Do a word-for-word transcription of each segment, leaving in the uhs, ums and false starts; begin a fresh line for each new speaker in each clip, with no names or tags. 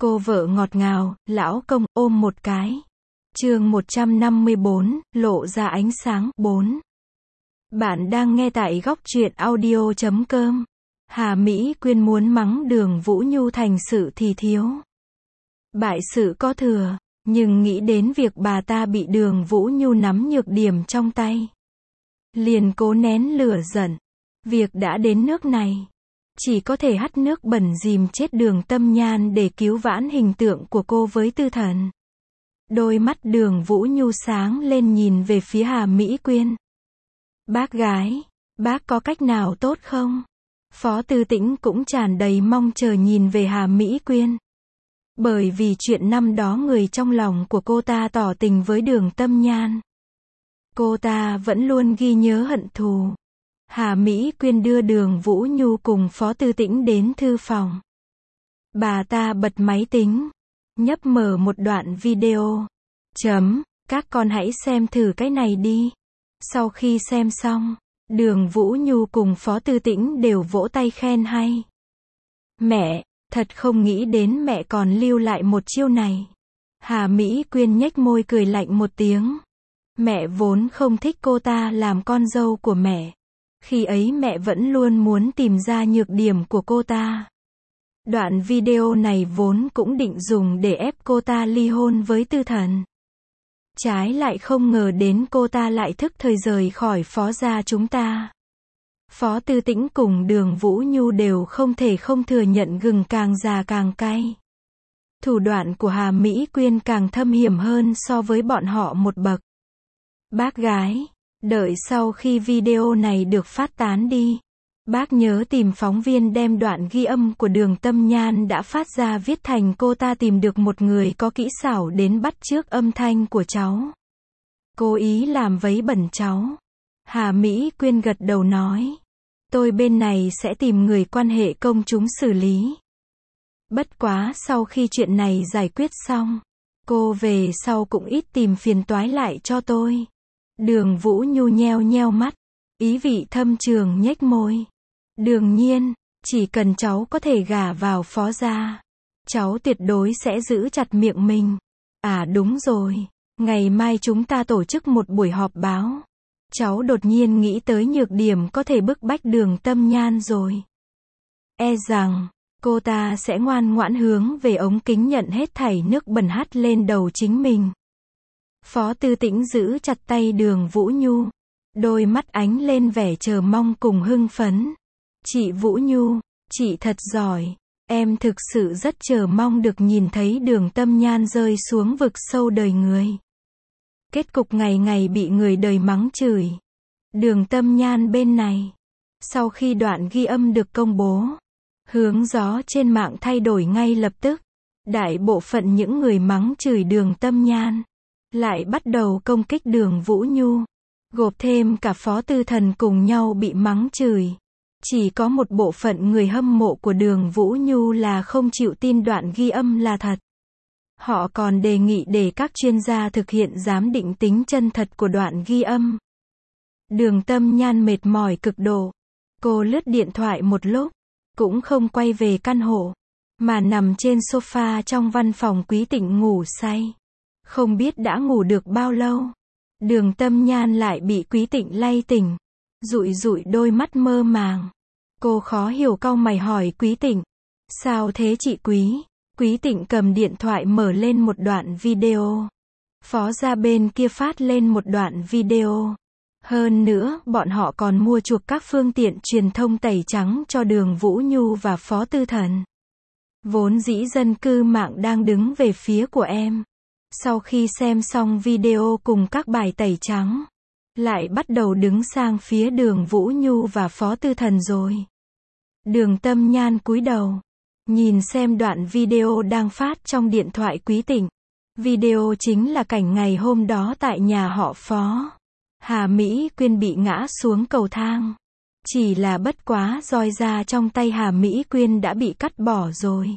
Cô vợ ngọt ngào, lão công, ôm một cái. Chương một trăm năm mươi bốn, lộ ra ánh sáng, bốn. Bạn đang nghe tại góc truyện audio chấm com. Hà Mỹ Quyên muốn mắng Đường Vũ Nhu thành sự thì thiếu. Bại sự có thừa, nhưng nghĩ đến việc bà ta bị Đường Vũ Nhu nắm nhược điểm trong tay, liền cố nén lửa giận. Việc đã đến nước này, chỉ có thể hắt nước bẩn dìm chết Đường Tâm Nhan để cứu vãn hình tượng của cô với Tư Thần. Đôi mắt Đường Vũ Nhu sáng lên nhìn về phía Hà Mỹ Quyên. Bác gái, bác có cách nào tốt không? Phó Tư Tĩnh cũng tràn đầy mong chờ nhìn về Hà Mỹ Quyên. Bởi vì chuyện năm đó người trong lòng của cô ta tỏ tình với Đường Tâm Nhan, cô ta vẫn luôn ghi nhớ hận thù. Hà Mỹ Quyên đưa Đường Vũ Nhu cùng Phó Tư Tĩnh đến thư phòng. Bà ta bật máy tính, nhấp mở một đoạn video. Chấm, các con hãy xem thử cái này đi. Sau khi xem xong, Đường Vũ Nhu cùng Phó Tư Tĩnh đều vỗ tay khen hay. Mẹ, thật không nghĩ đến mẹ còn lưu lại một chiêu này. Hà Mỹ Quyên nhếch môi cười lạnh một tiếng. Mẹ vốn không thích cô ta làm con dâu của mẹ. Khi ấy mẹ vẫn luôn muốn tìm ra nhược điểm của cô ta. Đoạn video này vốn cũng định dùng để ép cô ta ly hôn với Tư Thần. Trái lại không ngờ đến cô ta lại thức thời rời khỏi Phó gia chúng ta. Phó Tư Tĩnh cùng Đường Vũ Nhu đều không thể không thừa nhận gừng càng già càng cay. Thủ đoạn của Hà Mỹ Quyên càng thâm hiểm hơn so với bọn họ một bậc. Bác gái, đợi sau khi video này được phát tán đi, bác nhớ tìm phóng viên đem đoạn ghi âm của Đường Tâm Nhan đã phát ra viết thành cô ta tìm được một người có kỹ xảo đến bắt chước âm thanh của cháu, cố ý làm vấy bẩn cháu. Hà Mỹ Quyên gật đầu nói, tôi bên này sẽ tìm người quan hệ công chúng xử lý. Bất quá sau khi chuyện này giải quyết xong, cô về sau cũng ít tìm phiền toái lại cho tôi. Đường Vũ Nhu nheo nheo mắt, ý vị thâm trường nhếch môi. Đương nhiên, chỉ cần cháu có thể gả vào Phó gia, cháu tuyệt đối sẽ giữ chặt miệng mình. À đúng rồi, ngày mai chúng ta tổ chức một buổi họp báo. Cháu đột nhiên nghĩ tới nhược điểm có thể bức bách Đường Tâm Nhan rồi. E rằng, cô ta sẽ ngoan ngoãn hướng về ống kính nhận hết thảy nước bẩn hắt lên đầu chính mình. Phó Tư Tĩnh giữ chặt tay Đường Vũ Nhu, đôi mắt ánh lên vẻ chờ mong cùng hưng phấn. Chị Vũ Nhu, chị thật giỏi, em thực sự rất chờ mong được nhìn thấy Đường Tâm Nhan rơi xuống vực sâu đời người. Kết cục ngày ngày bị người đời mắng chửi. Đường Tâm Nhan bên này, sau khi đoạn ghi âm được công bố, hướng gió trên mạng thay đổi ngay lập tức. Đại bộ phận những người mắng chửi Đường Tâm Nhan lại bắt đầu công kích Đường Vũ Nhu, gộp thêm cả Phó Tư Thần cùng nhau bị mắng chửi. Chỉ có một bộ phận người hâm mộ của Đường Vũ Nhu là không chịu tin đoạn ghi âm là thật. Họ còn đề nghị để các chuyên gia thực hiện giám định tính chân thật của đoạn ghi âm. Đường Tâm Nhan mệt mỏi cực độ. Cô lướt điện thoại một lúc, cũng không quay về căn hộ, mà nằm trên sofa trong văn phòng Quý Tịnh ngủ say. Không biết đã ngủ được bao lâu, Đường Tâm Nhan lại bị Quý Tịnh lay tỉnh, dụi dụi đôi mắt mơ màng. Cô khó hiểu cau mày hỏi Quý Tịnh, sao thế chị Quý? Quý Tịnh cầm điện thoại mở lên một đoạn video. Phó gia bên kia phát lên một đoạn video. Hơn nữa, bọn họ còn mua chuộc các phương tiện truyền thông tẩy trắng cho Đường Vũ Nhu và Phó Tư Thần. Vốn dĩ dân cư mạng đang đứng về phía của em. Sau khi xem xong video cùng các bài tẩy trắng, lại bắt đầu đứng sang phía Đường Vũ Nhu và Phó Tư Thần rồi. Đường Tâm Nhan cúi đầu, nhìn xem đoạn video đang phát trong điện thoại Quý Tịnh. Video chính là cảnh ngày hôm đó tại nhà họ Phó. Hà Mỹ Quyên bị ngã xuống cầu thang. Chỉ là bất quá roi da trong tay Hà Mỹ Quyên đã bị cắt bỏ rồi.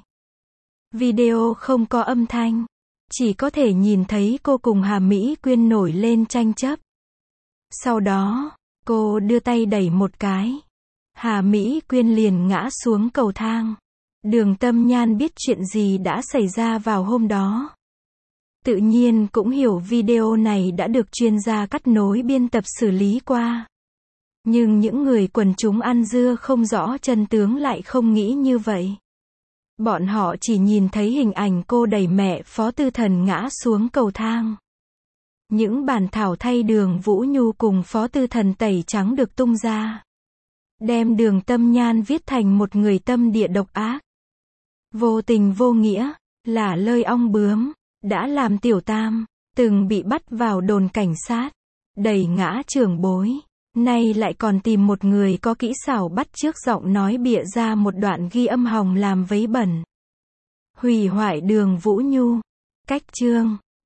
Video không có âm thanh, chỉ có thể nhìn thấy cô cùng Hà Mỹ Quyên nổi lên tranh chấp. Sau đó, cô đưa tay đẩy một cái, Hà Mỹ Quyên liền ngã xuống cầu thang. Đường Tâm Nhan biết chuyện gì đã xảy ra vào hôm đó. Tự nhiên cũng hiểu video này đã được chuyên gia cắt nối biên tập xử lý qua. Nhưng những người quần chúng ăn dưa không rõ chân tướng lại không nghĩ như vậy. Bọn họ chỉ nhìn thấy hình ảnh cô đẩy mẹ Phó Tư Thần ngã xuống cầu thang. Những bản thảo thay Đường Vũ Nhu cùng Phó Tư Thần tẩy trắng được tung ra. Đem Đường Tâm Nhan viết thành một người tâm địa độc ác. Vô tình vô nghĩa, là lơi ong bướm, đã làm tiểu tam, từng bị bắt vào đồn cảnh sát, đẩy ngã trưởng bối. Nay lại còn tìm một người có kỹ xảo bắt chước giọng nói bịa ra một đoạn ghi âm hòng làm vấy bẩn. Hủy hoại Đường Vũ Nhu. Cách chương